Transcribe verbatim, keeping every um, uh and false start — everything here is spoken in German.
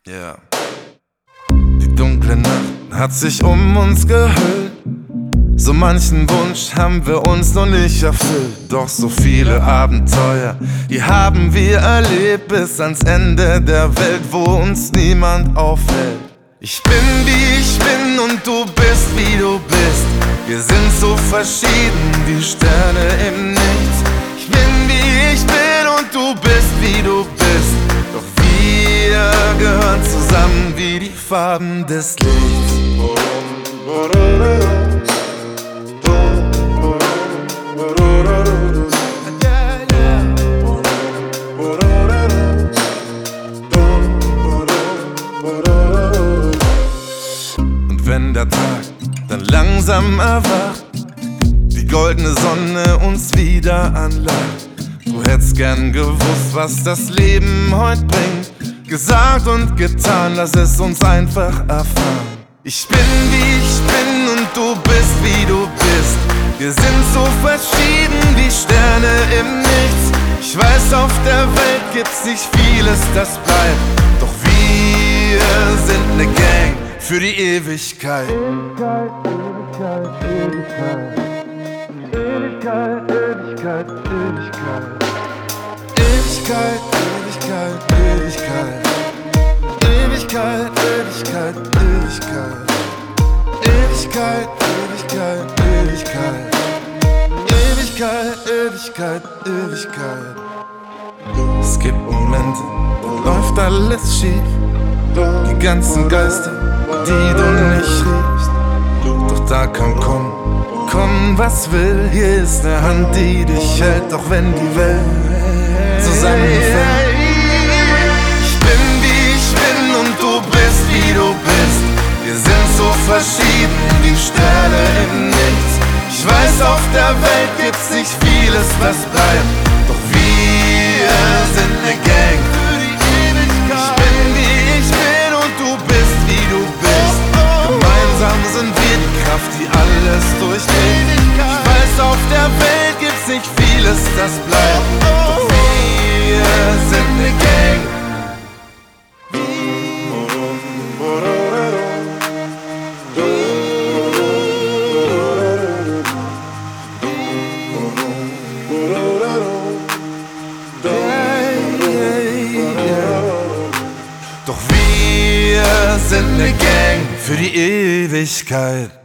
Yeah. Die dunkle Nacht hat sich um uns gehüllt. So manchen Wunsch haben wir uns noch nicht erfüllt. Doch so viele Abenteuer, die haben wir erlebt, bis ans Ende der Welt, wo uns niemand aufhält. Ich bin wie ich bin und du bist wie du bist. Wir sind so verschieden wie Sterne im Nichts. Ich bin wie ich bin und du bist wie du bist. Doch wir gehören zusammen wie die Farben des Lichts. Und wenn der Tag dann langsam erwacht, die goldene Sonne uns wieder anlacht, du hättest gern gewusst, was das Leben heute bringt. Gesagt und getan, lass es uns einfach erfahren. Ich bin wie ich bin und du bist wie du bist. Wir sind so verschieden wie Sterne im Nichts. Ich weiß, auf der Welt gibt's nicht vieles, das bleibt. Doch wir sind ne Gang für die Ewigkeit. Ewigkeit, Ewigkeit, Ewigkeit, Ewigkeit, Ewigkeit, Ewigkeit, Ewigkeit, Ewigkeit, Ewigkeit, Ewigkeit, Ewigkeit, Ewigkeit, Ewigkeit, Ewigkeit, Ewigkeit, Ewigkeit, Ewigkeit. Es gibt Momente, da läuft alles schief. Die ganzen Geister, die du nicht riechst. Doch da kann kommen, kommen was will. Hier ist ne Hand, die dich hält, auch wenn die Welt zusammenfällt. Ich bin wie ich bin und du bist wie du bist. Wir sind so verschieden wie Sterne im Nichts. Ich weiß, auf der Welt gibt's nicht vieles, was bleibt. Doch wir sind ne Gang für die Ewigkeit. Ich bin wie ich bin und du bist wie du bist. Gemeinsam sind wir die Kraft, die alles durchdreht. Ich weiß, auf der Welt gibt's nicht vieles, das bleibt. Doch wir sind ne Gang. Doch wir sind ne Gang für die Ewigkeit.